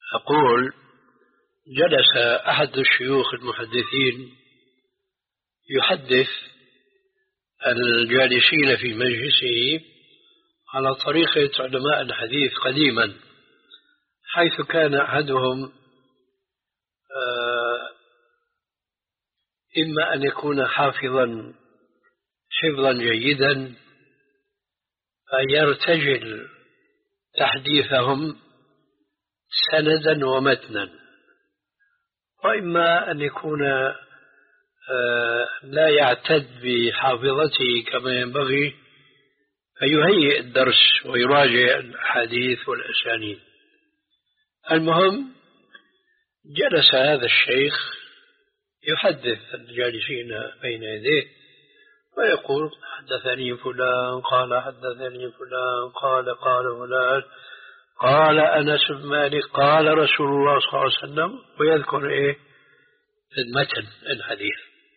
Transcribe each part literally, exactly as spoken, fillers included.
أقول: جلس أحد الشيوخ المحدثين يحدث الجالسين في مجلسه على طريقة علماء الحديث قديما، حيث كان أحدهم إما أن يكون حافظا حفظا جيدا فيرتجل تحديثهم سندا ومتنا، وإما أن يكون لا يعتد بحافظته كما ينبغي فيهيئ الدرس ويراجع الحديث والأسانيد. المهم، جلس هذا الشيخ يحدث الجالسين بين يديه ويقول: حدثني فلان قال حدثني فلان قال قال فلان قال أنس بن مالك قال رسول الله صلى الله عليه وسلم، ويذكر إيه المتن الحديث.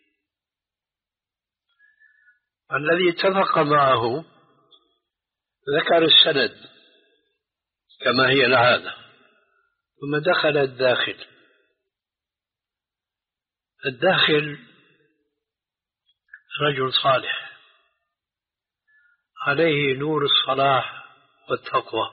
الذي اتفق معه ذكر السند كما هي العادة، ثم دخل الداخل. الداخل رجل صالح عليه نور الصلاح والتقوى،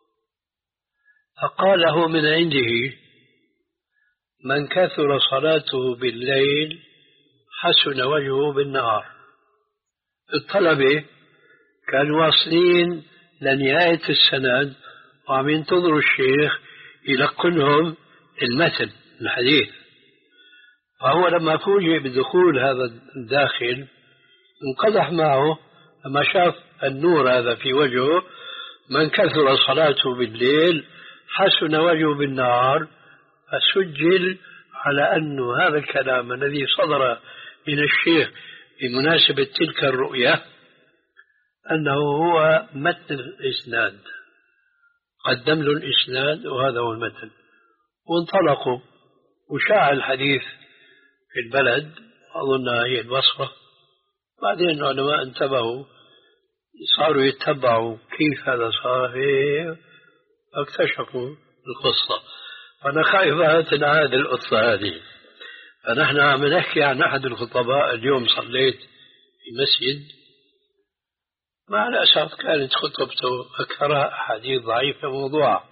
فقال له من عنده: من كثر صلاته بالليل حسن وجهه بالنهار. الطلبة كانوا واصلين لنهاية السند وعم ينتظروا الشيخ يلقنهم المتن الحديث، فهو لما فوجئ بدخول هذا الداخل انقدح معه لما شاف النور هذا في وجهه: من كثر صلاته بالليل حسن وجهه بالنهار. فسجل على أن هذا الكلام الذي صدر من الشيخ بمناسبة تلك الرؤية أنه هو متن الإسناد، قدم له الإسناد وهذا هو المتن. وانطلقوا وشاع الحديث في البلد، أظنها هي البصرة. بعدين العلماء انتبهوا، صاروا يتبعوا كيف هذا صار، اكتشفوا القصة. فأنا خايف تنعاد القصة هذه. فنحن عم نحكي عن أحد الخطباء. اليوم صليت في مسجد، مع الأسف كانت خطبته أكثرها أحاديث ضعيفة موضوعة،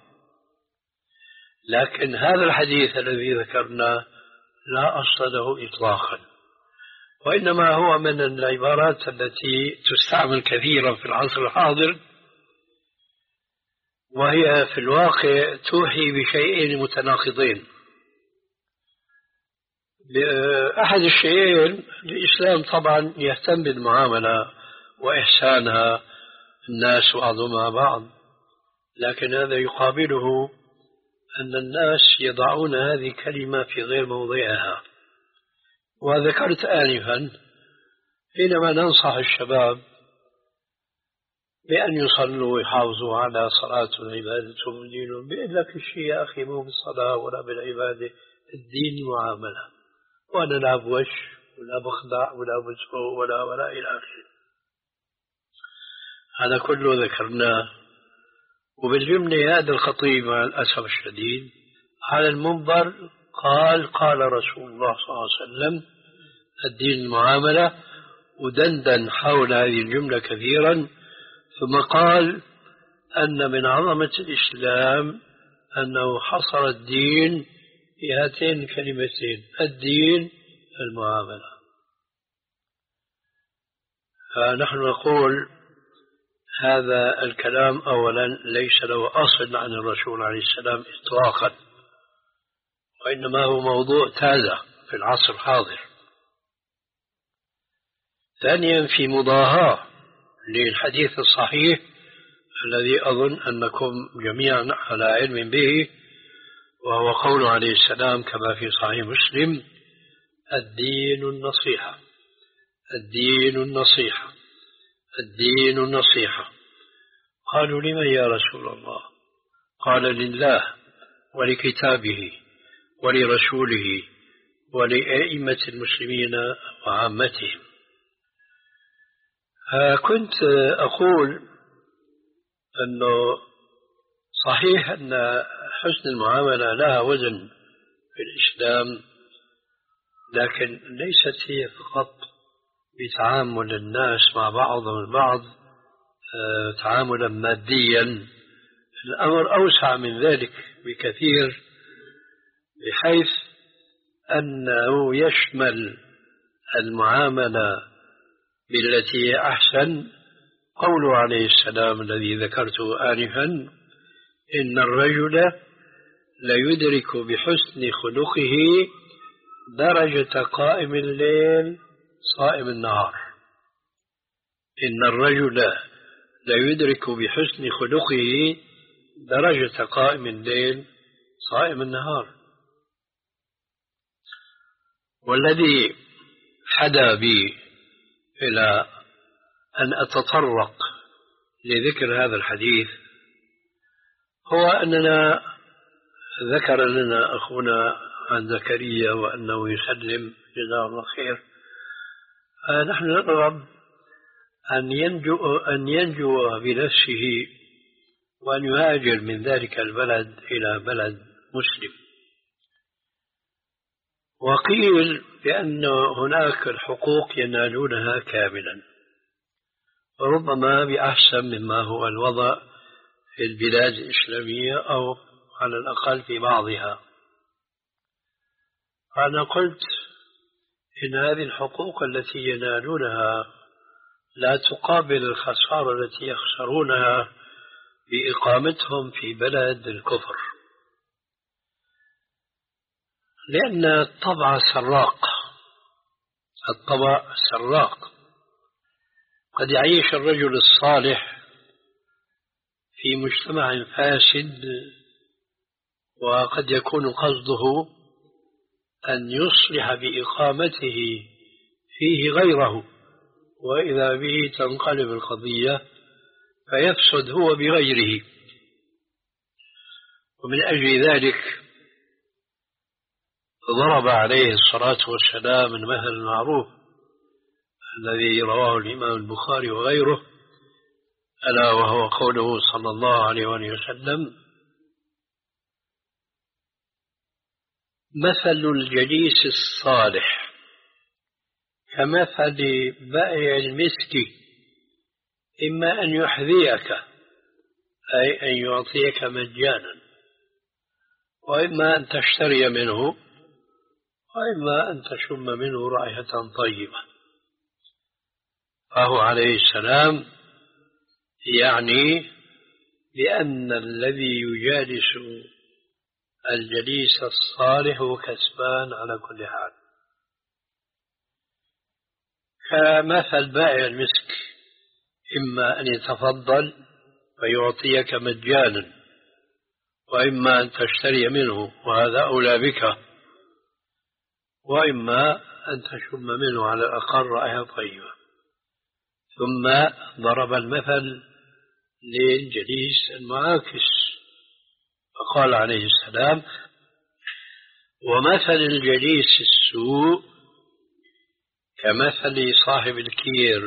لكن هذا الحديث الذي ذكرناه لا أصل له إطلاقا، وإنما هو من العبارات التي تستعمل كثيرا في العصر الحاضر، وهي في الواقع توحي بشيئين متناقضين. أحد الشيئين الإسلام طبعا يهتم بالمعاملة وإحسانها الناس بعضهم مع بعض، لكن هذا يقابله أن الناس يضعون هذه الكلمة في غير موضعها. وذكرت آنفا حينما ننصح الشباب بأن يصلوا ويحافظوا على صلاتهم وعبادتهم ودينهم، بيقول لك الشيء يا أخي مو بالصلاة ولا بالعبادة، الدين معاملة، وأنا لا بوش ولا بخضع ولا بسوء ولا ولا إلى آخره. هذا كله ذكرناه. وبالجملة هذا الخطيب مع الأسف الشديد على المنبر قال: قال رسول الله صلى الله عليه وسلم الدين المعاملة، ودندن حول هذه الجملة كثيرا، ثم قال أن من عظمة الإسلام أنه حصر الدين في هاتين الكلمتين: الدين المعاملة. فنحن نقول هذا الكلام أولا ليس له أصل عن الرسول عليه السلام إطلاقا، وإنما هو موضوع تازة في العصر الحاضر. ثانيا، في مضاهاة للحديث الصحيح الذي أظن أنكم جميعا على علم به، وهو قول عليه السلام كما في صحيح مسلم: الدين النصيحة، الدين النصيحة، الدين النصيحة. قالوا: لمن يا رسول الله؟ قال: لله ولكتابه ولرسوله ولأئمة المسلمين وعامتهم. كنت أقول أنه صحيح أن حسن المعاملة لها وزن في الإسلام، لكن ليست هي فقط بتعامل الناس مع بعضهم البعض تعاملا ماديا. الأمر أوسع من ذلك بكثير، بحيث أنه يشمل المعاملة بالتي هي أحسن. قوله عليه السلام الذي ذكرته آنفا: إن الرجل ليدرك بحسن خلقه درجة قائم الليل صائم النهار. إن الرجل ليدرك بحسن خلقه درجة قائم الليل صائم النهار. والذي حدا بي إلى أن أتطرق لذكر هذا الحديث هو أننا ذكر لنا أخونا عن زكريا وأنه يسلم جزاه الله خير. نحن نرغب أن ينجو, أن ينجو بنفسه وأن يهاجر من ذلك البلد إلى بلد مسلم. وقيل بأن هناك الحقوق ينالونها كاملا، وربما بأحسن مما هو الوضع في البلاد الإسلامية أو على الأقل في بعضها. أنا قلت إن هذه الحقوق التي ينالونها لا تقابل الخسارة التي يخسرونها بإقامتهم في بلد الكفر، لأن الطبع سراق. الطبع سراق. قد يعيش الرجل الصالح في مجتمع فاسد، وقد يكون قصده أن يصلح بإقامته فيه غيره، وإذا به تنقلب القضية فيفسد هو بغيره. ومن أجل ذلك ضرب عليه الصلاة والسلام المثل المعروف الذي رواه الإمام البخاري وغيره، ألا وهو قوله صلى الله عليه وسلم: مثل الجليس الصالح كمثل بائع المسك، إما أن يحذيك أي أن يعطيك مجانا، وإما أن تشتري منه، وإما أن تشم منه رائحة طيبة. فهو عليه السلام يعني بأن الذي يجالس الجليس الصالح كسبان على كل حال، كمثل بائع المسك، إما أن يتفضل فيعطيك مجانا، وإما أن تشتري منه وهذا أولى بك، وإما أن تشم منه على الأقل رائحة طيبة. ثم ضرب المثل للجليس المعاكس فقال عليه السلام: ومثل الجليس السوء كمثل صاحب الكير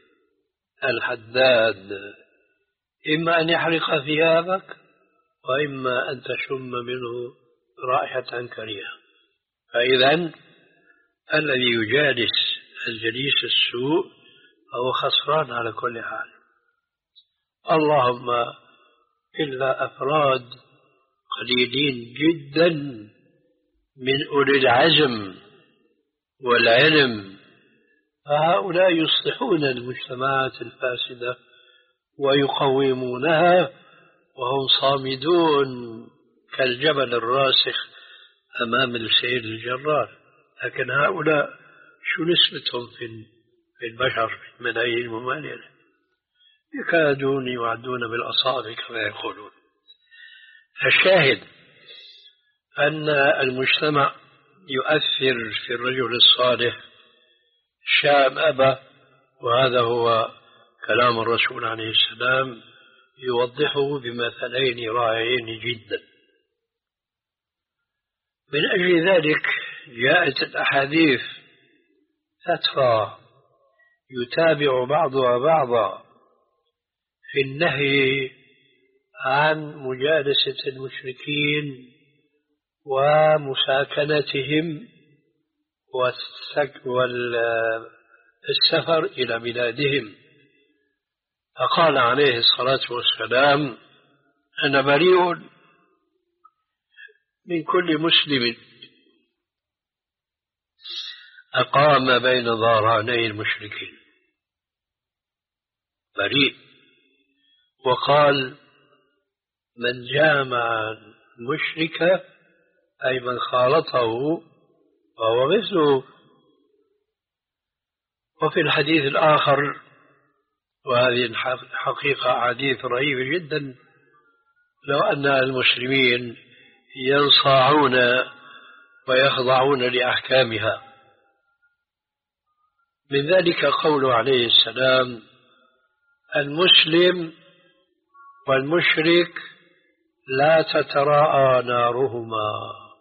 الحداد، إما أن يحرق ثيابك وإما أن تشم منه رائحة كريهة. فإذا الذي يجالس الجليس السوء فهو خسران على كل حال. اللهم إلا أفراد قليلين جدا من أولي العزم والعلم، فهؤلاء يصلحون المجتمعات الفاسدة ويقومونها وهم صامدون كالجبل الراسخ أمام السيل الجرار. لكن هؤلاء شو نسبتهم في البشر في الملايين المماثلة؟ يكادون يعدون بالأصابع كما يقولون. الشاهد أن المجتمع يؤثر في الرجل الصالح شاء أم أبى، وهذا هو كلام الرسول عليه السلام يوضحه بمثلين رائعين جدا. من أجل ذلك جاءت الأحاديث تترى يتابع بعضها بعضا في النهي عن مجالسة المشركين ومساكنتهم والسفر إلى بلادهم، فقال عليه الصلاة والسلام: أنا بريء من كل مسلم أقام بين ظهراني المشركين، بريء. وقال: من جامع المشرك أي من خالطه فهو مثله. وفي الحديث الآخر، وهذه الحقيقة حديث رهيب جدا، لو أن المسلمين ينصاعون ويخضعون لأحكامها. من ذلك قوله عليه السلام: المسلم والمشرك لا تتراءى نارهما.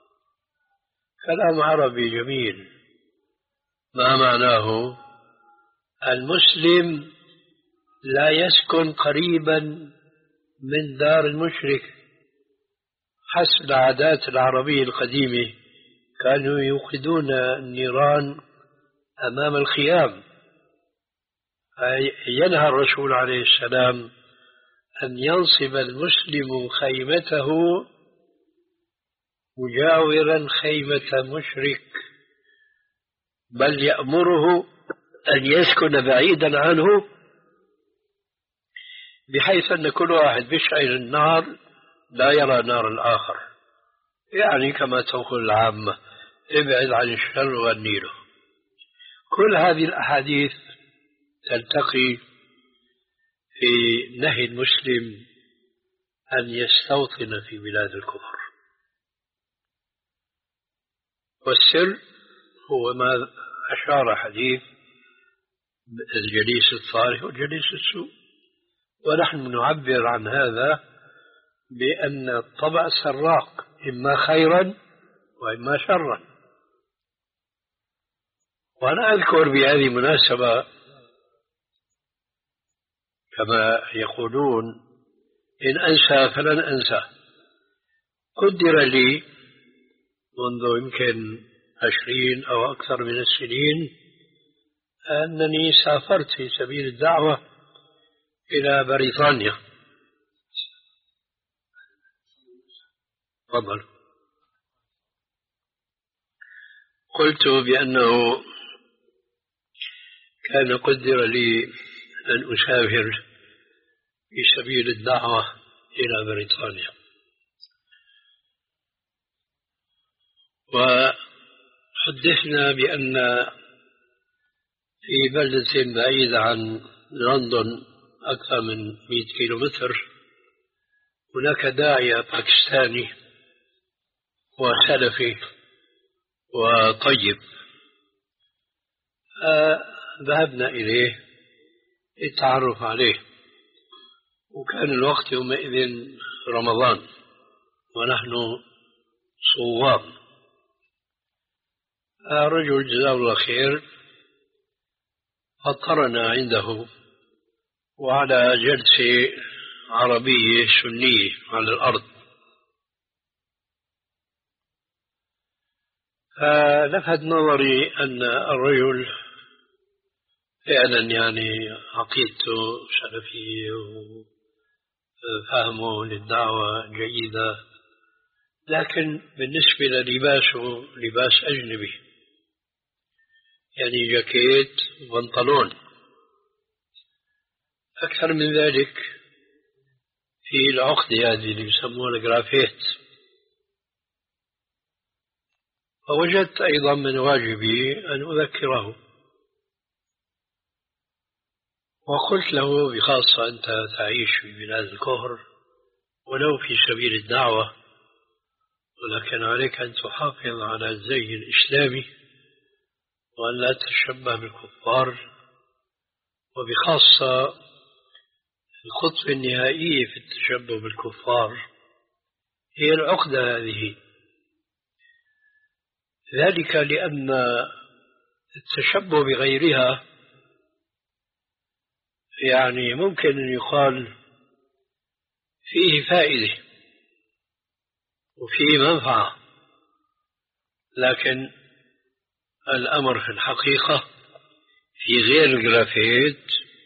كلام عربي جميل. ما معناه؟ المسلم لا يسكن قريبا من دار المشرك. حسب العادات العربية القديمة كانوا يوقدون النيران أمام الخيام. ينهى الرسول عليه السلام أن ينصب المسلم خيمته مجاورا خيمة مشرك، بل يأمره أن يسكن بعيدا عنه، بحيث أن كل واحد بيشعل النار لا يرى نار الآخر، يعني كما تقول العامة: ابعد عن الشر والنيله. كل هذه الأحاديث تلتقي في نهي المسلم أن يستوطن في بلاد الكفر. والسر هو ما أشار حديث الجليس الصالح والجليس السوء، ونحن نعبر عن هذا بأن الطبع سراق، إما خيرا وإما شرا. وأنا أذكر بهذه المناسبة كما يقولون: إن أنسى فلن أنسى. قدر لي منذ يمكن عشرين أو أكثر من السنين أنني سافرت في سبيل الدعوة إلى بريطانيا. تفضل. قلت بأنه كان قدر لي أن أسافر في سبيل الدعوة إلى بريطانيا، وحدثنا بأن في بلدة بعيدة عن لندن أكثر من مئة كيلومتر هناك داعية باكستاني وسلفي وطيب. ذهبنا إليه للتعرف عليه، وكان الوقت يومئذ رمضان ونحن صوام. رجل جزاه الله خير فطرنا عنده وعلى جلسة عربية سنية على الأرض، فلفت نظري أن الرجل فعلا يعني عقيدته سلفية وفهمه للدعوة جيدة، لكن بالنسبة للباسه لباس أجنبي، يعني جاكيت وبنطلون. أكثر من ذلك في العقدة هذه اللي يسموها الجرافيت. فوجدت أيضا من واجبي أن أذكره، وقلت له بخاصة: أنت تعيش في بلاد الكفر ولو في سبيل الدعوة، ولكن عليك أن تحافظ على الزي الإسلامي وأن لا تتشبه بالكفار، وبخاصة الخطوة النهائية في التشبه بالكفار هي العقدة هذه. ذلك لأن التشبه بغيرها يعني ممكن أن يقال فيه فائدة وفيه منفعة، لكن الأمر في الحقيقة في غير الجرافيت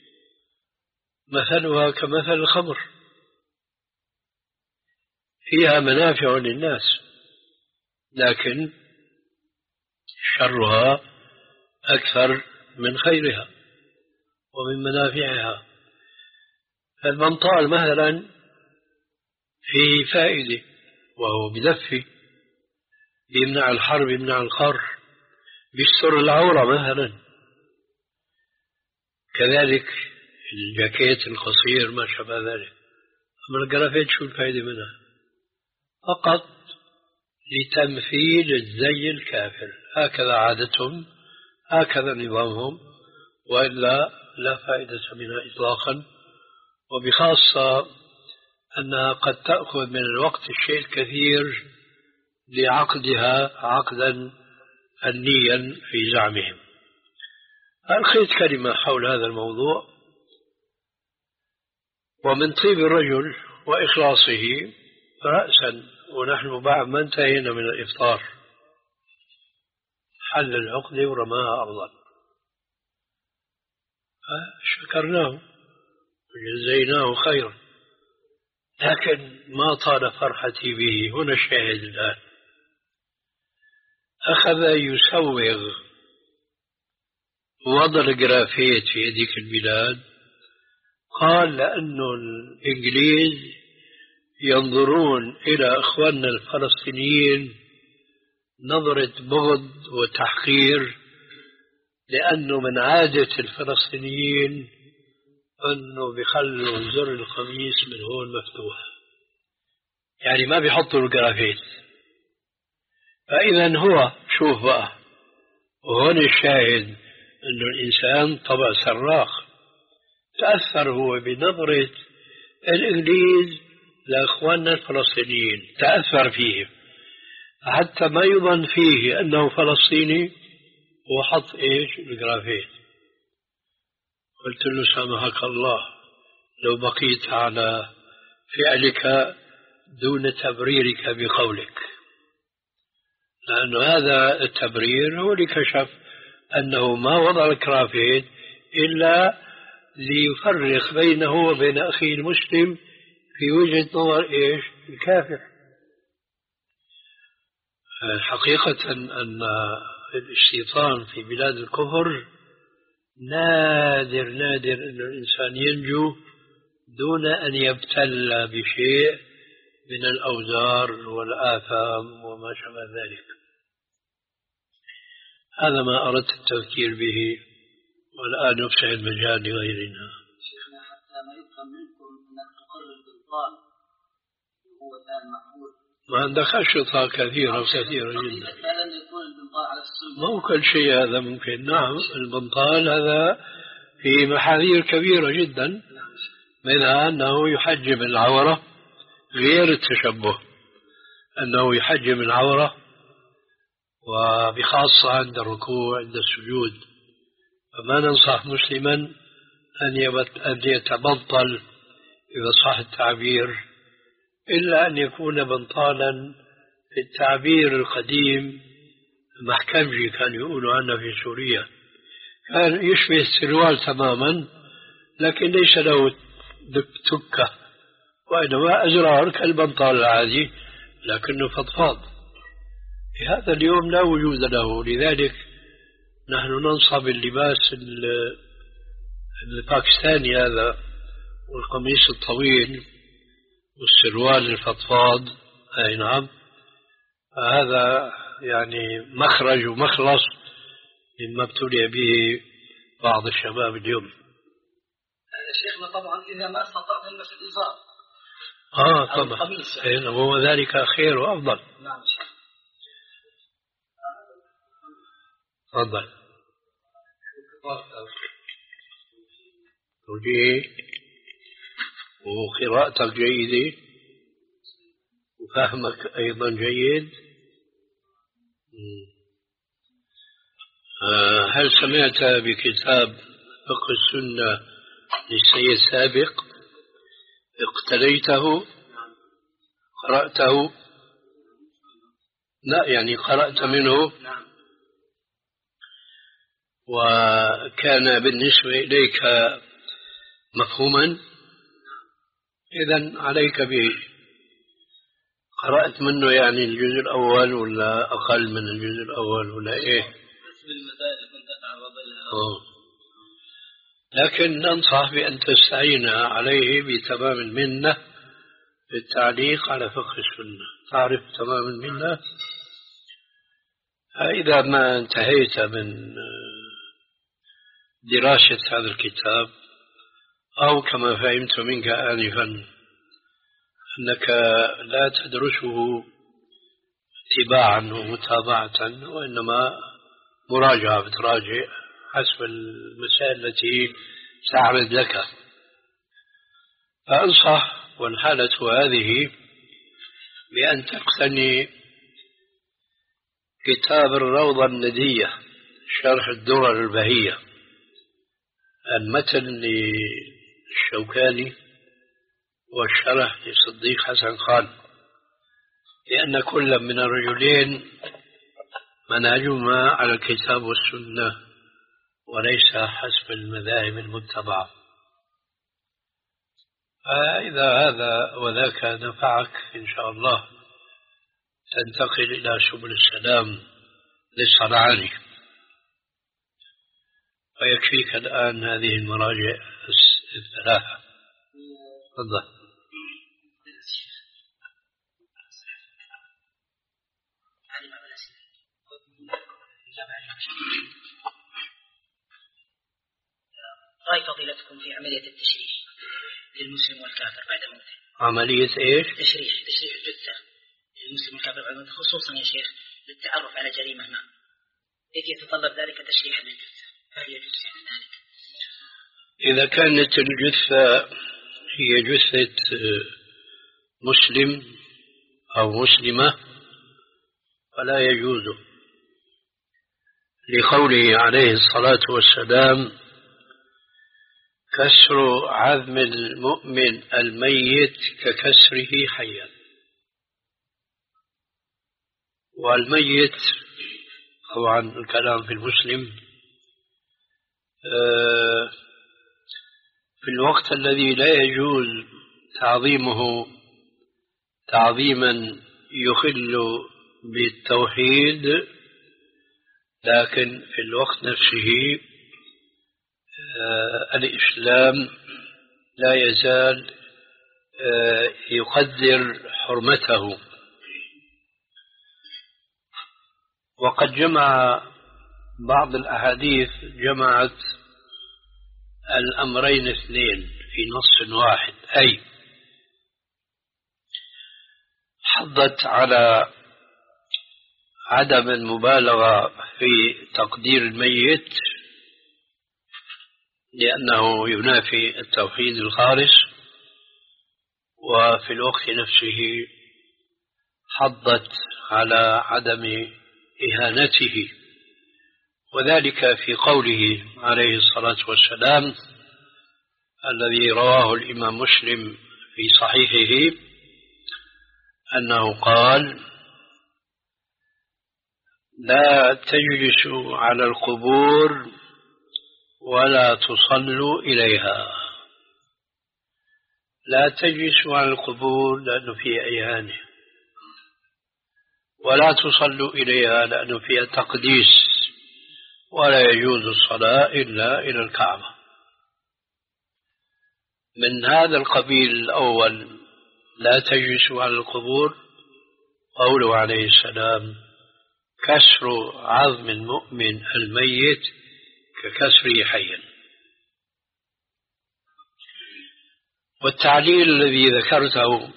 مثلها كمثل الخمر، فيها منافع للناس لكن شرها أكثر من خيرها ومن منافعها. فالبنطال مثلا فيه فائدة وهو بدفي، بيمنع الحر بيمنع القر، بيستر العورة مثلا. كذلك الجاكيت القصير ما شابه ذلك. أما الجرافيت شو الفائدة منها؟ فقط لتمثيل الزي الكافر، هكذا عادتهم، هكذا نظامهم، وإلا لا فائدة منها إطلاقا. وبخاصة أنها قد تأخذ من الوقت الشيء الكثير لعقدها عقدا فنيا في زعمهم. ألقيت كلمة حول هذا الموضوع. ومن طيب الرجل وإخلاصه رأسا، ونحن بعد ما انتهينا من الإفطار حل العقدة ورماها أرضا، شكرناه وجزيناه خيرا، لكن ما طال فرحتي به. هنا الشاهد الآن، أخذ يسوغ وضع الجرافيت في هذيك البلاد. قال لأنه الإنجليز ينظرون إلى إخواننا الفلسطينيين نظرة بغض وتحقير، لأنه من عادة الفلسطينيين أنه بيخلوا زر القميص من هون مفتوح، يعني ما بيحطوا الجرافيت. فإذا هو شوف بقى، وهون الشاهد أنه الإنسان طبع صراخ، تأثر هو بنظرة الإنجليز لإخواننا الفلسطينيين، تأثر فيهم حتى ما يظن فيه أنه فلسطيني وحط إيش الجرافيت. قلت له سامحك الله لو بقيت على فعلك دون تبريرك بقولك، لأن هذا التبرير هو اللي كشف أنه ما وضع الجرافيت إلا ليفرق بينه وبين أخيه المسلم في وجهة نظر إيش الكافر. حقيقة أن الشيطان في بلاد الكفر نادر نادر أن الإنسان ينجو دون أن يبتلى بشيء من الأوزار والآثام وما شابه ذلك. هذا ما أردت التذكير به، والآن نفسح المجال لغيرنا. شيخنا حتى ما يفهم منكم أنك تقرر بالطال هو كان مقبول، ما عندك أشرطة كثيرة وكثيرة جدا. فعلا يكون البنطال على السنة، مو كل شيء هذا ممكن. نعم البنطال هذا في محاذير كبيرة جدا، منها أنه يحجم العورة غير التشبه، أنه يحجم العورة وبخاصة عند الركوع عند السجود. فما ننصح مسلما أن يتبطل إذا صح التعبير، إلا أن يكون بنطالا في التعبير القديم محكمجي كان يقولوا عنه في سوريا، كان يشبه السروال تماما لكن ليس له تكة، وإنما أزرار كالبنطال العادي لكنه فضفاض. هذا اليوم لا وجود له، لذلك نحن ننصب اللباس الباكستاني هذا والقميص الطويل والسروال الفضفاض. أي نعم، هذا يعني مخرج ومخلص مما ابتلي به بعض الشباب اليوم. شيخنا طبعا إذا ما استطعت نلبس الإزار آه طبعا، هو ذلك خير وأفضل. نعم شيخ. تفضل. توجيه وقراءتك جيدة وفهمك أيضا جيد. هل سمعت بكتاب فقه السنة للسيد سابق اقتريته؟ قرأته؟ لا، يعني قرأت منه نعم. وكان بالنسبة إليك مفهوما، إذن عليك به. قرأت منه يعني الجزء الأول ولا أقل من الجزء الأول ولا إيه؟ حسب المسائل كنت أتعرض لها. أوه. لكن ننصح بأن تستعين عليه بتمام المنة في التعليق على فقه السنة. تعرف تمام المنة؟ إذا ما انتهيت من دراسة هذا الكتاب، أو كما فهمت منك آنفا أنك لا تدرسه اتباعا ومتابعة وإنما مراجعة، بتراجع حسب المسائل التي تعرض لك، فأنصح والحالة هذه بأن تقتني كتاب الروضة الندية شرح الدرر البهية، المتن للشوكاني والشرح لصديق حسن خان، لأن كل من الرجلين منهجهما على الكتاب والسنة وليس حسب المذاهب المتبعة. فإذا هذا وذاك نفعك إن شاء الله تنتقل إلى سبل السلام للصنعاني، ويكفيك الآن هذه المراجع الثلاثة. تفضل. رأي فضيلتكم في عملية التشريح للمسلم والكافر بعد موته. عملية إيش؟ تشريح تشريح الجثة للمسلم والكافر بعد موته، خصوصا يا شيخ للتعرف على جريمة ما، إذ يتطلب ذلك تشريحا للجثة، فهل يجوز ذلك؟ إذا كانت الجثة هي جثة مسلم أو مسلمة فلا يجوز، لقوله عليه الصلاة والسلام: كسر عظم المؤمن الميت ككسره حيا. والميت طبعا الكلام في المسلم في الوقت الذي لا يجوز تعظيمه تعظيما يخل بالتوحيد، لكن في الوقت نفسه آه الإسلام لا يزال آه يقدر حرمته. وقد جمع بعض الأحاديث جمعت الأمرين اثنين في نص واحد، أي حضت على عدم المبالغة في تقدير الميت لأنه ينافي التوحيد الخالص، وفي الوقت نفسه حضت على عدم إهانته، وذلك في قوله عليه الصلاة والسلام الذي رواه الإمام مسلم في صحيحه أنه قال: لا تجلسوا على القبور ولا تصلوا إليها. لا تجلسوا على القبور لأنه فيها إهانة، ولا تصلوا إليها لأنه فيها تقديس، ولا يجوز الصلاة إلا إلى الكعبة. من هذا القبيل الأول لا تجلسوا على القبور قوله عليه السلام: كسر عظم المؤمن الميت ككسره حيا. والتعليل الذي ذكرته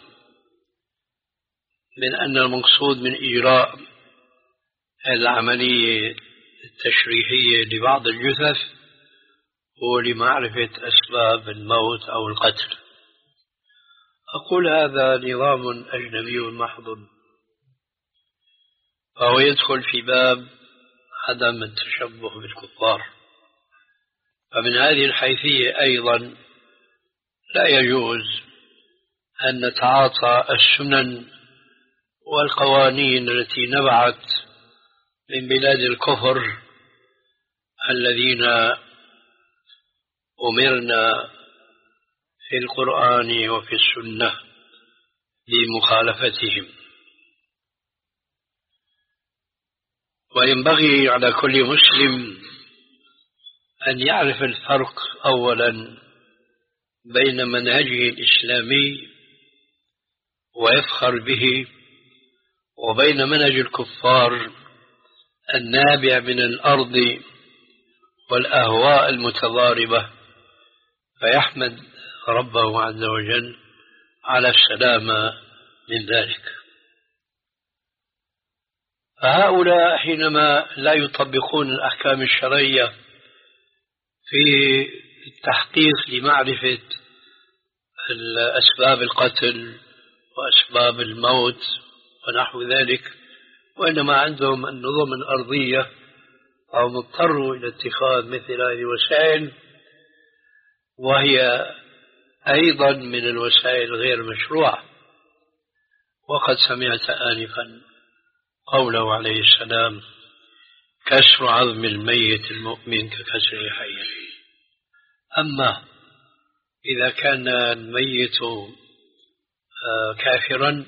من أن المقصود من إجراء العملية التشريحية لبعض الجثث هو لمعرفة أسباب الموت أو القتل. أقول هذا نظام أجنبي محض، فهو يدخل في باب عدم التشبه بالكفار، فمن هذه الحيثية أيضا لا يجوز أن نتعاطى السنن والقوانين التي نبعت من بلاد الكفر الذين أمرنا في القرآن وفي السنة بمخالفتهم. وينبغي على كل مسلم أن يعرف الفرق أولا بين منهجه الإسلامي ويفخر به وبين منهج الكفار النابع من الأرض والأهواء المتضاربة، فيحمد ربه عز وجل على السلامة من ذلك. فهؤلاء حينما لا يطبقون الأحكام الشرعية في التحقيق لمعرفة أسباب القتل وأسباب الموت ونحو ذلك، وإنما عندهم النظم الأرضية أو مضطروا إلى اتخاذ مثل هذه الوسائل، وهي أيضا من الوسائل غير مشروعة. وقد سمعت آنفا قوله عليه السلام: كسر عظم الميت المؤمن ككسر حيه. أما إذا كان الميت كافرا،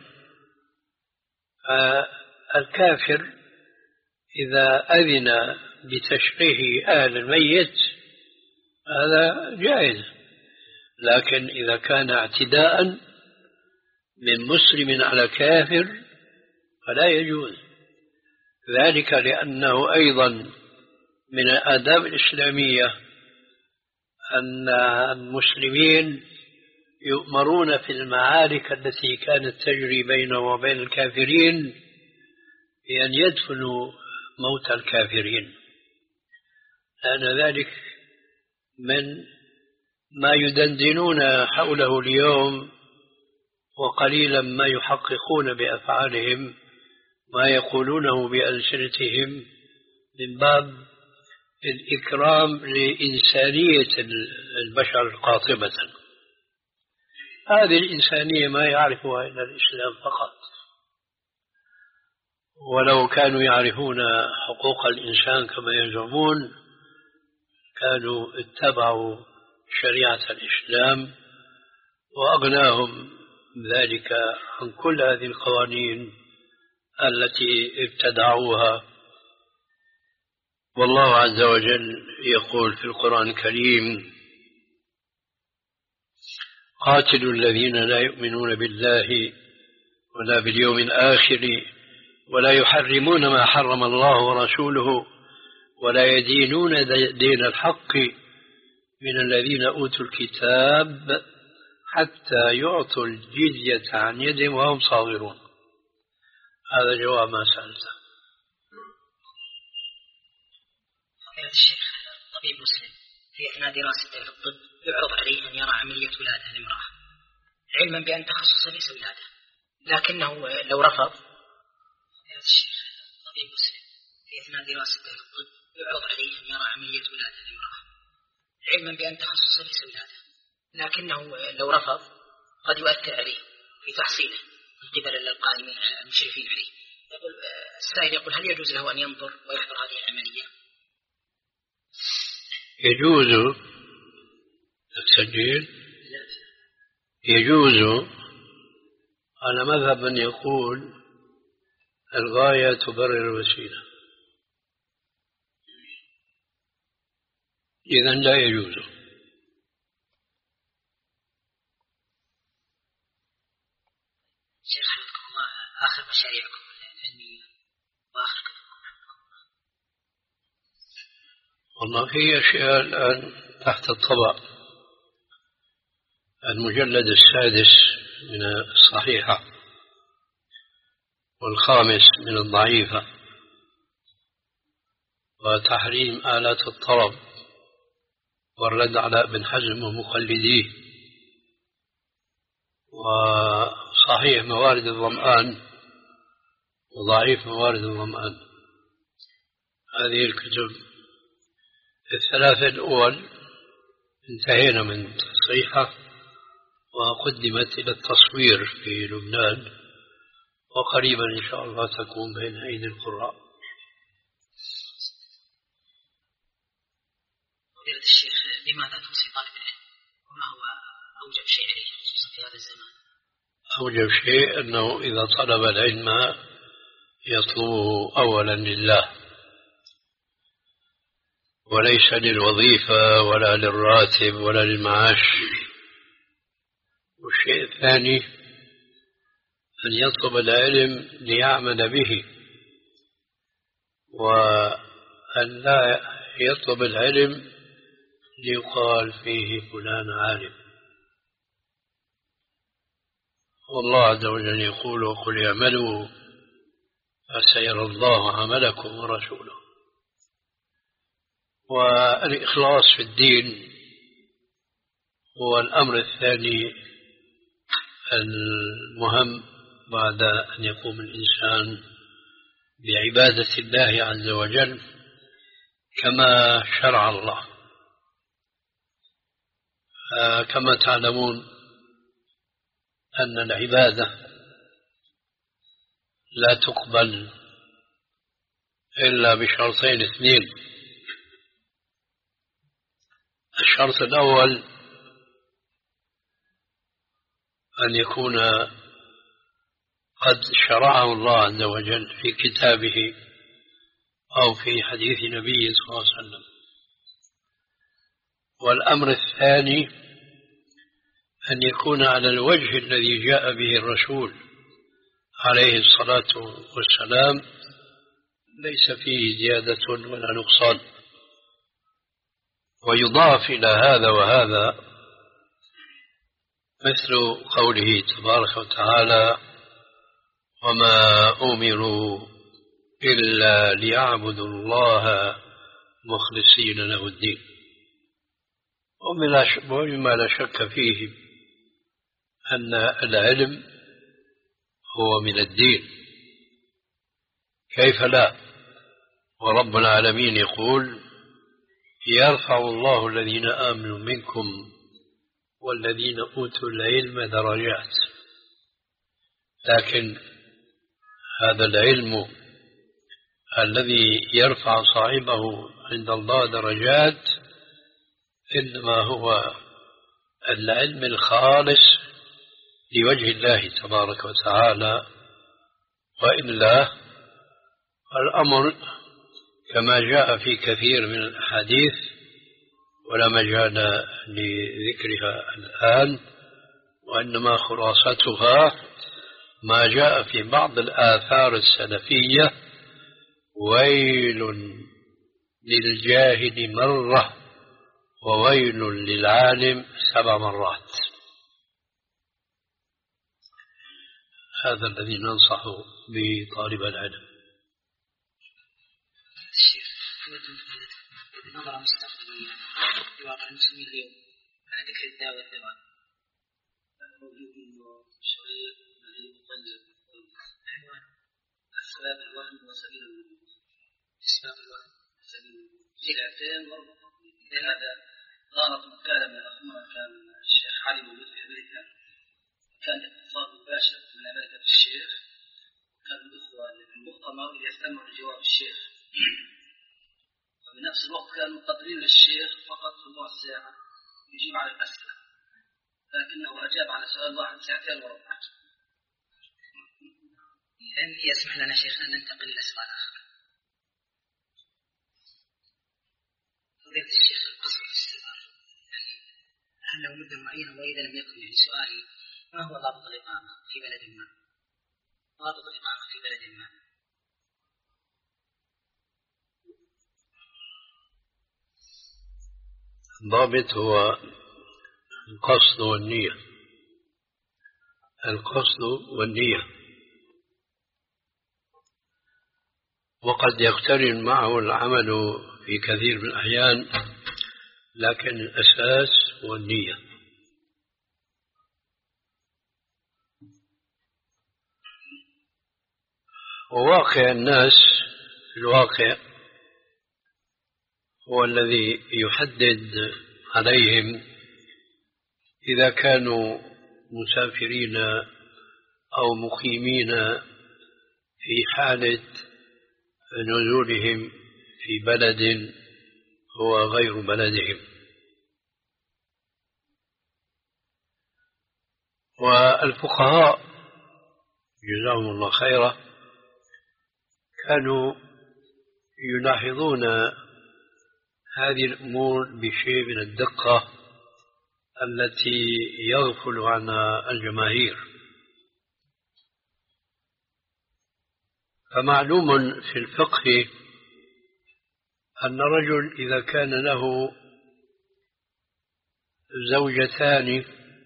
فالكافر إذا أذن بتشريح أهل الميت هذا جائز، لكن إذا كان اعتداء من مسلم على كافر فلا يجوز ذلك، لأنه أيضا من الآداب الإسلامية أن المسلمين يؤمرون في المعارك التي كانت تجري بينهم وبين الكافرين بأن يدفنوا موت الكافرين، لأن ذلك من ما يدندنون حوله اليوم، وقليلا ما يحققون بأفعالهم ما يقولونه بألسنتهم من باب الإكرام لإنسانية البشر قاطبة. هذه الإنسانية ما يعرفها إلا الإسلام فقط، ولو كانوا يعرفون حقوق الإنسان كما يزعمون كانوا اتبعوا شريعة الإسلام وأغناهم ذلك عن كل هذه القوانين التي ابتدعوها. والله عز وجل يقول في القرآن الكريم: قاتلوا الذين لا يؤمنون بالله ولا باليوم الآخر ولا يحرمون ما حرم الله ورسوله ولا يدينون دين الحق من الذين أوتوا الكتاب حتى يعطوا الجزية عن يد وهم صاغرون. هذا جواب ما سألته. فضيلة الشيخ، طبيب مسلم في أثناء دراسته في الطب يعرض عليه أن يرى عملية ولادة لامرأة علما بأن تخصصه ليس ولادة، لكنه لو رفض. فضيلة الشيخ، طبيب مسلم في أثناء دراسته في الطب يعرض عليه أن يرى عملية ولادة لامرأة علما بأن تخصصه ليس ولادة، لكنه لو رفض قد يؤثر عليه في تحصيله من قبل القائمين المشرفين عليه. يقول السائل يقول: هل يجوز له أن ينظر ويحضر هذه العملية؟ يجوز تسجيل يجوز على مذهب من يقول الغاية تبرر الوسيلة، إذن لا يجوز. شيخ حفظكم الله، آخر مشاريعكم العلمية وآخر كتبكم؟ والله في أشياء الآن تحت الطبع. المجلد السادس من الصحيحة والخامس من الضعيفة، وتحريم آلات الطرب والرد على ابن حزم ومقلديه، وصحيح موارد الظمآن وضعيف موارد الظمآن. هذه الكتب الثلاثة الأول انتهينا من تصحيحها وقدمت إلى التصوير في لبنان، وقريبا إن شاء الله تكون بين أيدي القراء. فضيلة الشيخ، لماذا توصي طالب العلم؟ وما هو أوجب شيء عليه خصوصا في هذا الزمان؟ أوجب شيء أنه إذا طلب العلم يطلبه أولا لله، وليس للوظيفة ولا للراتب ولا للمعاش. والشيء الثاني أن يطلب العلم ليعمل به، وأن لا يطلب العلم ليقال فيه فلان عالم. والله عز وجل يقول: وقل اعملوا فسيرى الله عملكم ورسوله. والإخلاص في الدين هو الأمر الثاني المهم بعد أن يقوم الإنسان بعبادة الله عز وجل كما شرع الله. كما تعلمون أن العبادة لا تقبل إلا بشرطين اثنين. الشرط الأول أن يكون قد شرعه الله عز وجل في كتابه أو في حديث نبيه صلى الله عليه وسلم. والأمر الثاني أن يكون على الوجه الذي جاء به الرسول عليه الصلاة والسلام، ليس فيه زيادة ولا نقصان. ويضاف إلى هذا وهذا مثل قوله تبارك وتعالى: وما أمروا إلا ليعبدوا الله مخلصين له الدين. ومما لا شك فيه أن العلم هو من الدين، كيف لا؟ ورب العالمين يقول: يرفع الله الذين آمنوا منكم والذين أوتوا العلم درجات. لكن هذا العلم الذي يرفع صاحبه عند الله درجات إنما هو العلم الخالص لوجه الله تبارك وتعالى، وإلا الأمر كما جاء في كثير من الأحاديث ولا مجال لذكرها الآن، وإنما خلاصتها ما جاء في بعض الآثار السلفية: ويل للجاهل مرة وويل للعالم سبع مرات. هذا الذي ننصح بطالب العلم. الشيخ، نظرة مستقبلية لواقع المسلمين اليوم مع ذكر الداء والدواء، موجود شريط الذي يطلب عنوان أسباب الوهم وسبيل الوجود. أسباب الوهم وسبيل الوجود في العتام والرفض. لهذا ظهرت مكالمة من أخونا كان الشيخ علي موجود في أمريكا، كان اتصال مباشر من أمريكا بالشيخ، كان الأخوة في المؤتمر يستمعوا لجواب الشيخ، وفي نفس الوقت كانوا مقدرين للشيخ فقط ربع ساعة يجيب على الأسئلة، لكنه أجاب على سؤال واحد ساعتين وربع. لن يسمح لنا شيخ أن ننتقل إلى سؤال آخر. فضيلة الشيخ، القصر في السفر يعني هل له مدة معينة؟ وإذا لم يكن يعني سؤالي ما هو ضابط الإقامة في بلد ما؟ ضابط الإقامة في بلد ما. الضابط هو القصد والنية. القصد والنية، وقد يقترن معه العمل في كثير من الأحيان، لكن الأساس هو النية. وواقع الناس في الواقع هو الذي يحدد عليهم إذا كانوا مسافرين أو مقيمين في حالة نزولهم في بلد هو غير بلدهم. والفقهاء جزاهم الله خيرا كانوا يلاحظون هذه الأمور بشيء من الدقة التي يغفل عنها الجماهير. فمعلوم في الفقه أن الرجل إذا كان له زوجتان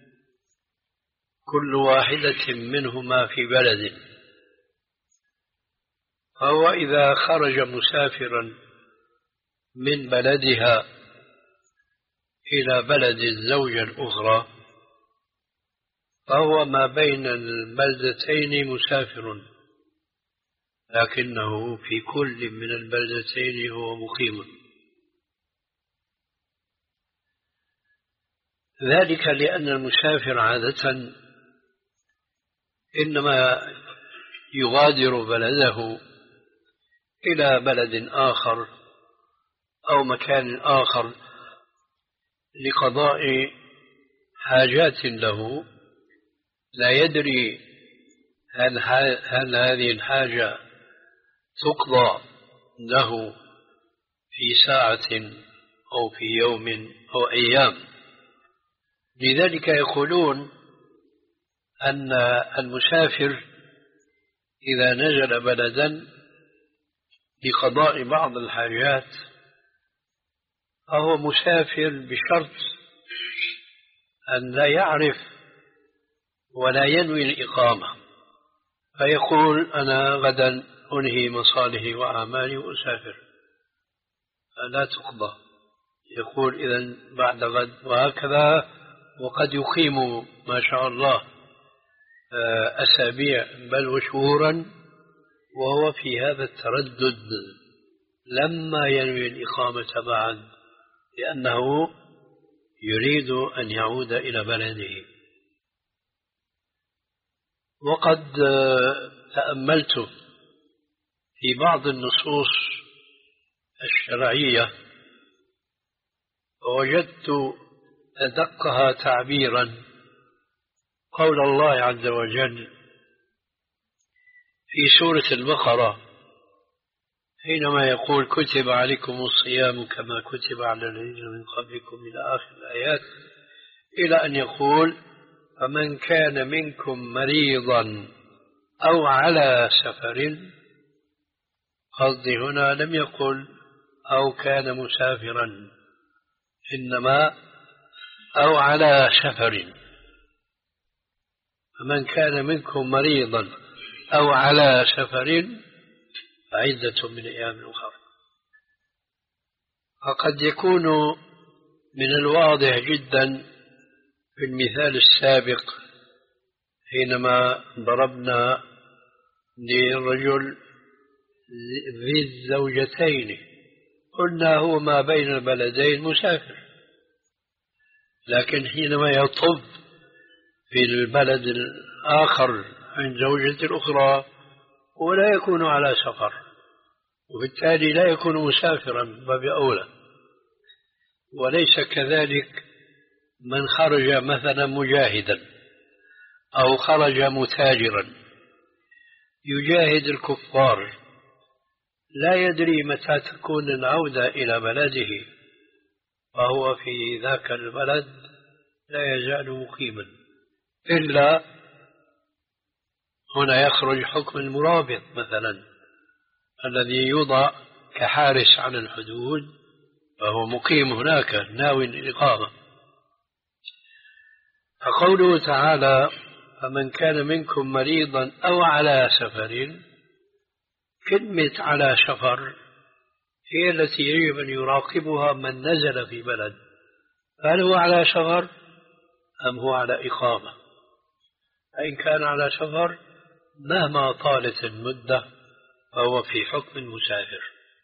كل واحدة منهما في بلد، فهو إذا خرج مسافرا من بلدها إلى بلد الزوجة الأخرى فهو ما بين البلدتين مسافر، لكنه في كل من البلدتين هو مقيم. ذلك لأن المسافر عادة إنما يغادر بلده إلى بلد آخر أو مكان آخر لقضاء حاجات له، لا يدري هل, هل هذه الحاجة تقضى له في ساعة أو في يوم أو أيام. لذلك يقولون أن المسافر إذا نزل بلدا لقضاء بعض الحاجات فهو مسافر بشرط أن لا يعرف ولا ينوي الإقامة، فيقول أنا غدا أنهي مصالحي وأعمالي وأسافر، فلا تقضى. يقول إذن بعد غد، وهكذا. وقد يقيم ما شاء الله أسابيع بل وشهورا وهو في هذا التردد لما ينوي الإقامة بعد، لأنه يريد أن يعود إلى بلده. وقد تأملت في بعض النصوص الشرعية ووجدت أدقها تعبيرا قول الله عز وجل في سورة البقرة حينما يقول كتب عليكم الصيام كما كتب على الذين من قبلكم إلى آخر الآيات، إلى أن يقول فمن كان منكم مريضا أو على سفر. قصدي هنا لم يقل أو كان مسافرا، إنما أو على سفر. فمن كان منكم مريضا أو على سفر فعدة من أيام أخرى. فقد يكون من الواضح جدا في المثال السابق حينما ضربنا للرجل ذي الزوجتين قلنا هو ما بين البلدين مسافر، لكن حينما يطب في البلد الآخر عند زوجة الأخرى ولا يكون على سفر، وبالتالي لا يكون مسافرا باب أولى. وليس كذلك من خرج مثلا مجاهدا أو خرج متاجرا يجاهد الكفار، لا يدري متى تكون العودة إلى بلده، فهو في ذاك البلد لا يزال مقيما، إلا هنا يخرج حكم المرابط مثلا الذي يوضع كحارس على الحدود، فهو مقيم هناك ناوي الإقامة. فقوله تعالى فمن كان منكم مريضا أو على سفر، كلمة على سفر هي التي يجب أن يراقبها من نزل في بلد، هل هو على سفر أم هو على إقامة؟ فإن كان على سفر مهما طالت المدة فهو في حكم المسافر،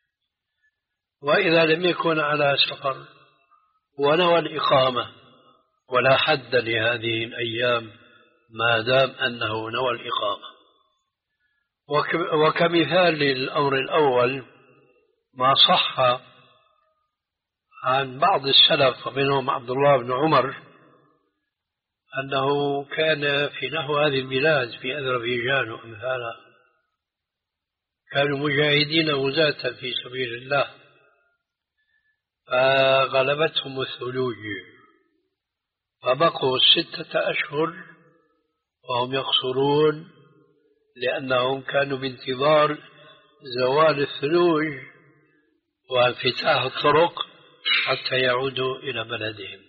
وإذا لم يكن على سفر ونوى الإقامة ولا حد لهذه الأيام ما دام أنه نوى الإقامة. وكمثال للأمر الأول ما صح عن بعض السلف ومنهم عبد الله بن عمر أنه كان في نحو هذه البلاد في أذربيجان وأمثالها كانوا مجاهدين غزاة في سبيل الله فغلبتهم الثلوج فبقوا ستة أشهر وهم يقصرون لأنهم كانوا بانتظار زوال الثلوج وانفتاح الطرق حتى يعودوا إلى بلدهم.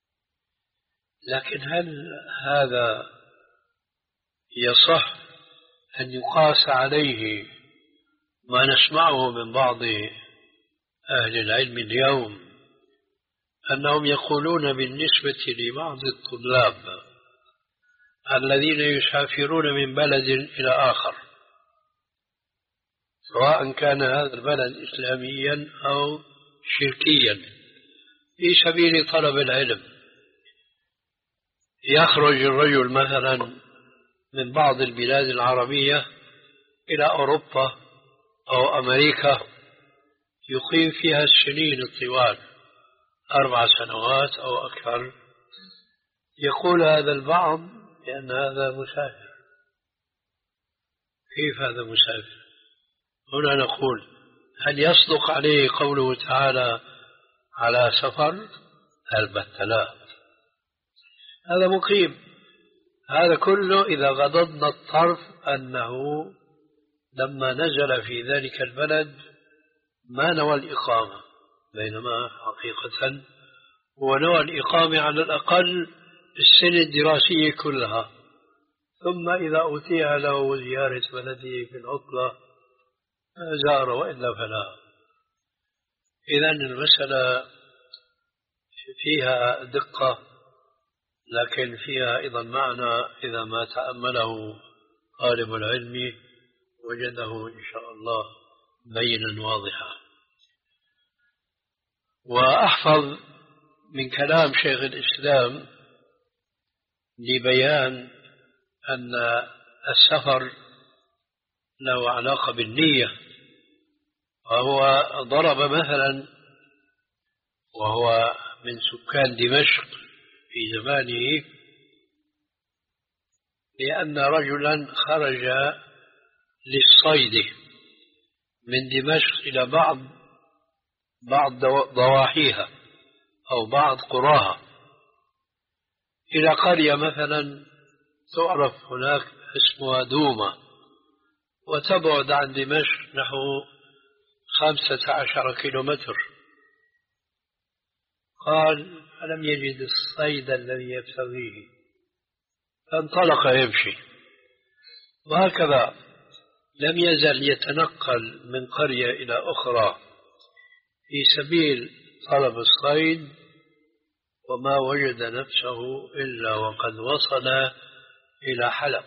لكن هل هذا يصح أن يقاس عليه ما نسمعه من بعض أهل العلم اليوم أنهم يقولون بالنسبة لبعض الطلاب الذين يسافرون من بلد إلى آخر سواء كان هذا البلد إسلاميا أو شركيا في سبيل طلب العلم، يخرج الرجل مثلا من بعض البلاد العربية إلى أوروبا أو أمريكا يقيم فيها السنين الطوال أربع سنوات أو أكثر، يقول هذا البعض بأن هذا مسافر. كيف هذا مسافر؟ هنا نقول هل يصدق عليه قوله تعالى على سفر؟ البتة لا، هذا مقيم. هذا كله إذا غضضنا الطرف أنه لما نزل في ذلك البلد ما نوى الإقامة، بينما حقيقة هو نوى الإقامة على الأقل السنة الدراسية كلها، ثم إذا أتيح له زيارة بلده في العطلة زار وإلا فلا. إذن المسألة فيها دقة لكن فيها أيضا معنى إذا ما تأمله طالب العلم وجده إن شاء الله بينا واضحا. وأحفظ من كلام شيخ الإسلام لبيان أن السفر له علاقة بالنية، وهو ضرب مثلا وهو من سكان دمشق في زمانه لأن رجلا خرج للصيد من دمشق إلى بعض بعض ضواحيها أو بعض قراها إلى قرية مثلا تعرف هناك اسمها دومة وتبعد عن دمشق نحو خمسة عشر كيلومتر. قال فلم يجد الصيد الذي يبتغيه فانطلق يمشي، وهكذا لم يزل يتنقل من قرية إلى أخرى في سبيل طلب الصيد وما وجد نفسه إلا وقد وصل إلى حلب،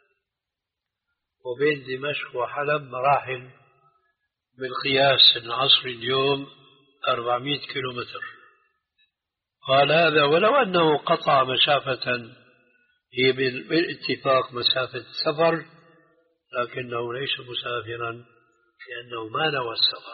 وبين دمشق وحلب مراحل بالقياس العصر اليوم أربعمائة كيلومتر. قال هذا ولو أنه قطع مسافة هي بالاتفاق مسافة السفر لكنه ليس مسافرا لأنه ما نوى السفر.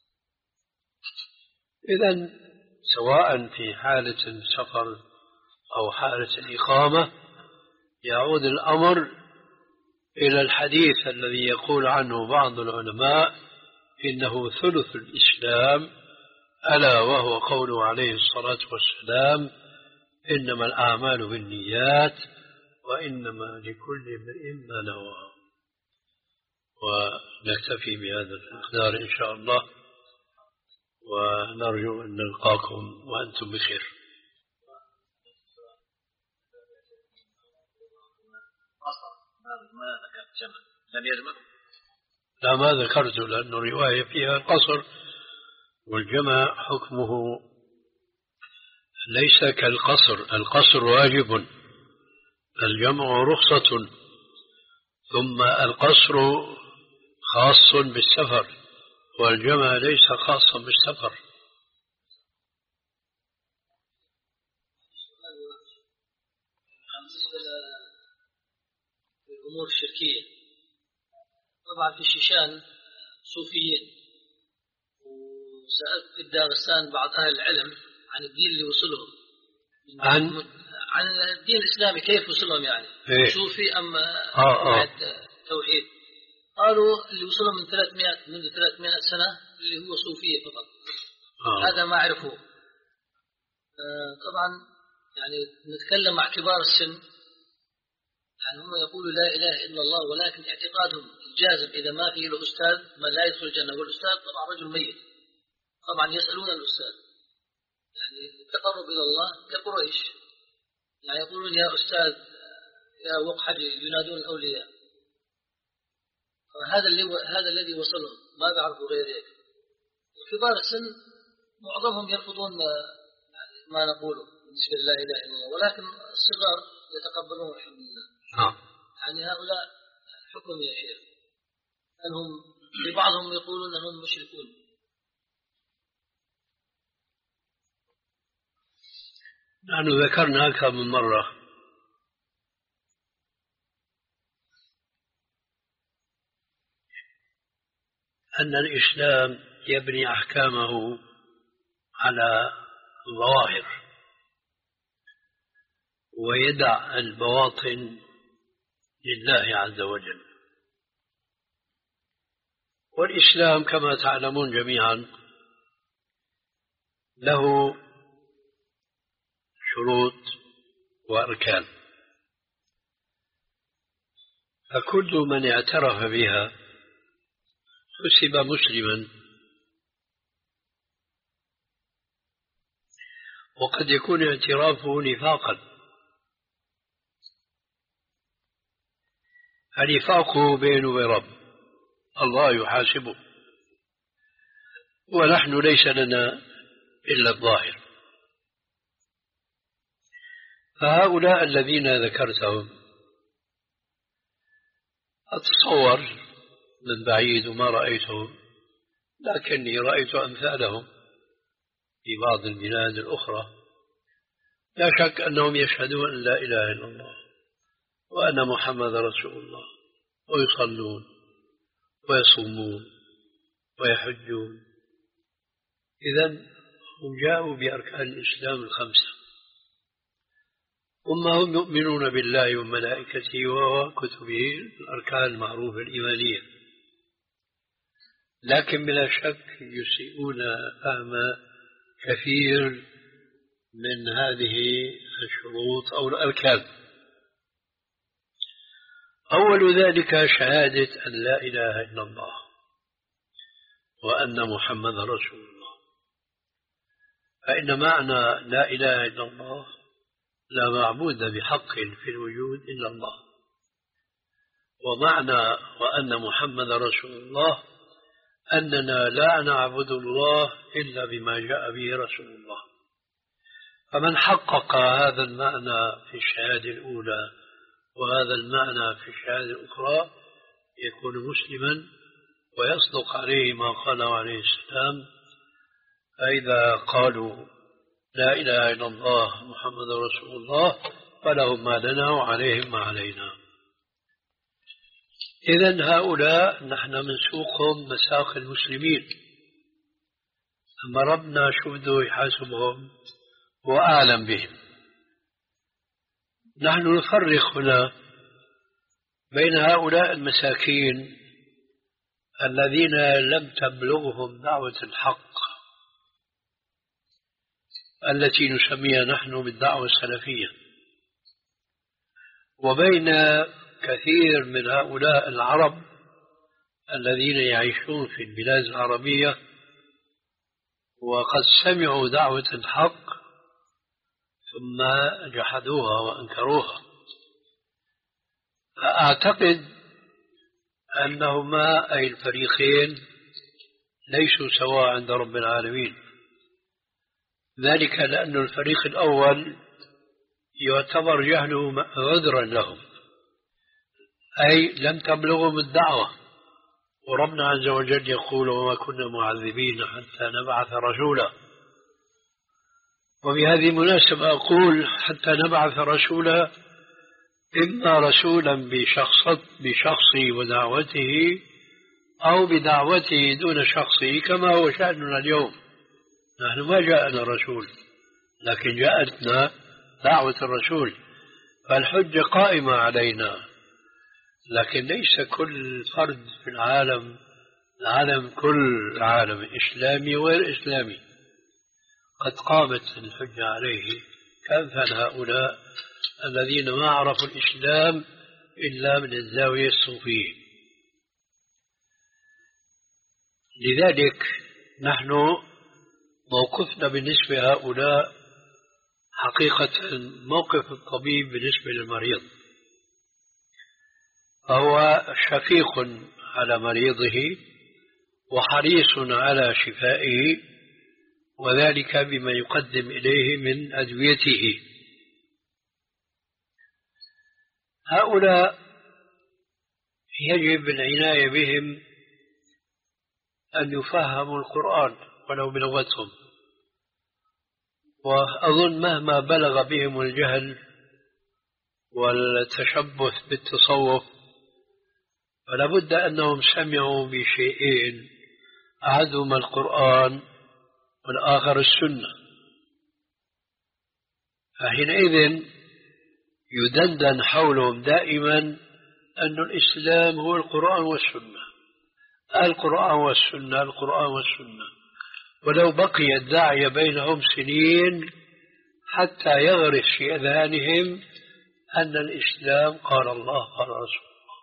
إذن سواء في حالة السفر أو حالة الإقامة يعود الأمر إلى الحديث الذي يقول عنه بعض العلماء إنه ثلث الإسلام، ألا وهو قوله عليه الصلاة والسلام إنما الأعمال بالنيات وإنما لكل امرئ ما نوى. ونكتفي بهذا المقدار إن شاء الله، ونرجو أن نلقاكم وأنتم بخير. لم يجمع؟ لا ما ذكرته لأنه رواية فيها القصر، والجمع حكمه ليس كالقصر، القصر واجب، الجمع رخصة، ثم القصر خاص بالسفر والجمع ليس خاصا بالسفر. الأمور الشركية طبعا في الشيشان صوفيين، وسألت في داغستان بعض أهل العلم عن الدين اللي وصلهم عن عن الدين الإسلامي كيف وصلهم، يعني إيه؟ صوفي أم آه آه. توحيد. قالوا اللي وصلهم من ثلاثمائة منذ ثلاثمائة سنة اللي هو صوفية فقط. آه. هذا ما عرفوه. آه طبعا يعني نتكلم مع كبار السن، يعني هم يقولوا لا إله إلا الله، ولكن اعتقادهم الجازم إذا ما فيه له أستاذ ما لا يدخل الجنة، والأستاذ طبعا رجل ميت. طبعا يسألون الأستاذ، يعني التقرب إلى الله كقريش، يعني يقولون يا أستاذ يا وقحد، ينادون الأولياء. هذا اللي هذا الذي وصلهم، ما بيعرفوا غير هيك. كبار السن معظمهم يرفضون ما, ما نقوله بالنسبة لا إله إلا الله، ولكن الصغار يتقبلون الحمد لله. آه. يعني هؤلاء حكم يا شيخ، أنهم لبعضهم يقولون أنهم مشركون. نحن ذكرنا أكثر من مرة أن الإسلام يبني أحكامه على ظواهر ويدع البواطن لله عز وجل. والإسلام كما تعلمون جميعا له شروط وأركان، فكل من اعترف بها حسب مسلما، وقد يكون اعترافه نفاقا، فنفاقه بينه وبين رب الله يحاسبه، ونحن ليس لنا إلا الظاهر. فهؤلاء الذين ذكرتهم أتصور من بعيد وما رأيتهم، لكني رأيت أمثالهم في بعض البلاد الأخرى، لا شك أنهم يشهدون أن لا إله إلا الله وأن محمد رسول الله، ويصلون ويصومون ويحجون. إذن هم جاءوا بأركان الإسلام الخمسة، ثم هم يؤمنون بالله وملائكته وكتبه، الأركان المعروفة الإيمانية، لكن بلا شك يسيئون فهم كثير من هذه الشروط أو الأركان. أول ذلك شهادة أن لا إله إلا الله وأن محمد رسول الله. فإن معنى لا إله إلا الله لا معبود بحق في الوجود إلا الله، ومعنى وأن محمد رسول الله أننا لا نعبد الله إلا بما جاء به رسول الله. فمن حقق هذا المعنى في الشهادة الأولى وهذا المعنى في الشهادة الأخرى يكون مسلما ويصدق عليه ما قاله عليه السلام. فإذا قالوا لا إله إلا الله محمد رسول الله فلهم ما لنا وعليهم ما علينا. إذن هؤلاء نحن منسوقهم مساق المسلمين، أما ربنا شو بده يحاسبهم وأعلم بهم. نحن نفرق هنا بين هؤلاء المساكين الذين لم تبلغهم دعوة الحق التي نسميها نحن بالدعوة السلفية، وبين كثير من هؤلاء العرب الذين يعيشون في البلاد العربية وقد سمعوا دعوة الحق ثم جحدوها وأنكروها. فأعتقد أنهما أي الفريقين ليسوا سواء عند رب العالمين، ذلك لأن الفريق الأول يعتبر جهله عذرا لهم، أي لم تبلغهم الدعوة، وربنا عز وجل يقول وما كنا معذبين حتى نبعث رسولا. وبهذه المناسبة أقول حتى نبعث رسولا، إما رسولا بشخص بشخصه ودعوته، أو بدعوته دون شخصه كما هو شأننا اليوم. نحن ما جاءنا رسول، لكن جاءتنا دعوة الرسول، فالحجة قائمة علينا. لكن ليس كل فرد في العالم العالم كل العالم إسلامي وغير إسلامي قد قامت الحجة عليه، كأمثال هؤلاء الذين ما عرفوا الإسلام إلا من الزاوية الصوفية. لذلك نحن موقفنا بالنسبة لهؤلاء حقيقة موقف الطبيب بالنسبة للمريض، فهو شفيق على مريضه وحريص على شفائه، وذلك بما يقدم إليه من أدويته. هؤلاء يجب العناية بهم أن يفهموا القرآن ولو بلغتهم، وأظن مهما بلغ بهم الجهل والتشبث بالتصوف فلا بد أنهم سمعوا بشيئين، أحدهما القرآن والآخر السنة، فحينئذ يدندن حولهم دائما أن الإسلام هو القرآن والسنة، القرآن والسنة القرآن والسنة، ولو بقي الداعية بينهم سنين حتى يغرس في أذهانهم أن الإسلام قال الله قال رسول الله.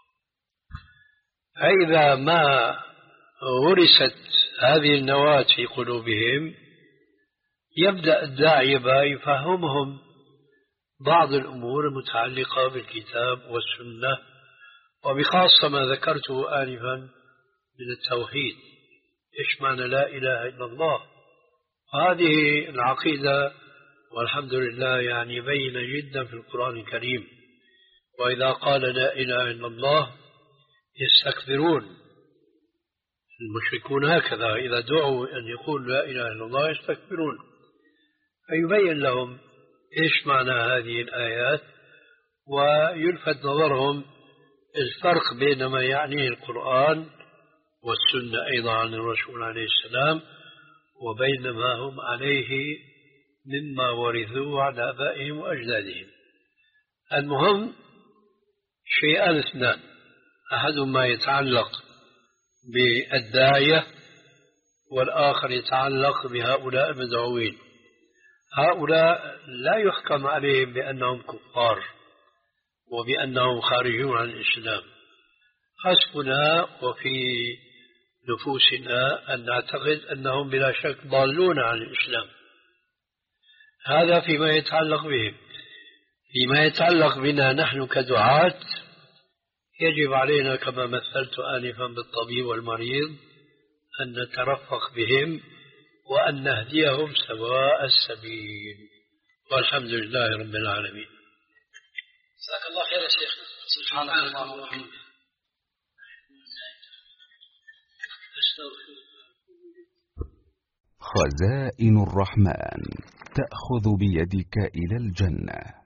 فإذا ما غرست هذه النواة في قلوبهم يبدأ الداعية يفهمهم بعض الأمور المتعلقة بالكتاب والسنة، وبخاصة ما ذكرته آنفا من التوحيد، إيش معنى لا إله إلا الله. هذه العقيدة والحمد لله يعني بينة جدا في القرآن الكريم. وإذا قال لا إله إلا الله يستكبرون، المشركون هكذا إذا دعوا أن يقول لا إله إلا الله يستكبرون، فيبين لهم إيش معنى هذه الآيات، ويلفت نظرهم الفرق بين ما يعنيه القرآن والسنة أيضا عن الرسول عليه السلام وبين ما هم عليه مما ورثوه عن آبائهم وأجدادهم. المهم شيئان اثنان، أحدهما يتعلق بالداعية والآخر يتعلق بهؤلاء المدعوين. هؤلاء لا يحكم عليهم بأنهم كفار وبأنهم خارجون عن الإسلام، حسبنا وفي نفوسنا أن نعتقد أنهم بلا شك ضالون عن الإسلام. هذا فيما يتعلق بهم. فيما يتعلق بنا نحن كدعاة يجب علينا كما مثلت آنفا بالطبيب والمريض أن نترفق بهم وأن نهديهم سواء السبيل، والحمد لله رب العالمين. جزاك الله خير يا شيخ. سبحانك اللهم وبحمدك. خزائن الرحمن تأخذ بيدك إلى الجنة.